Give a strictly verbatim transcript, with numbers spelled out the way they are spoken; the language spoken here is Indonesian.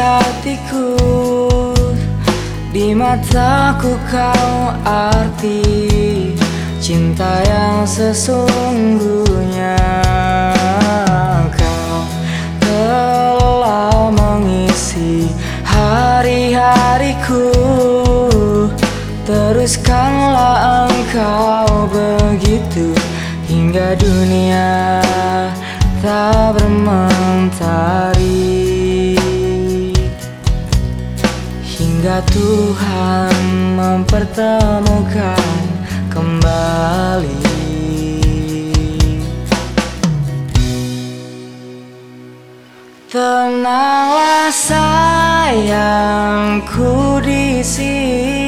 hatiku, di mataku kau arti cinta yang sesungguhnya. Kau telah mengisi hari-hariku, teruskanlah engkau begitu hingga dunia tak bermentari, hingga Tuhan mempertemukan kembali. Tenanglah sayangku di sini.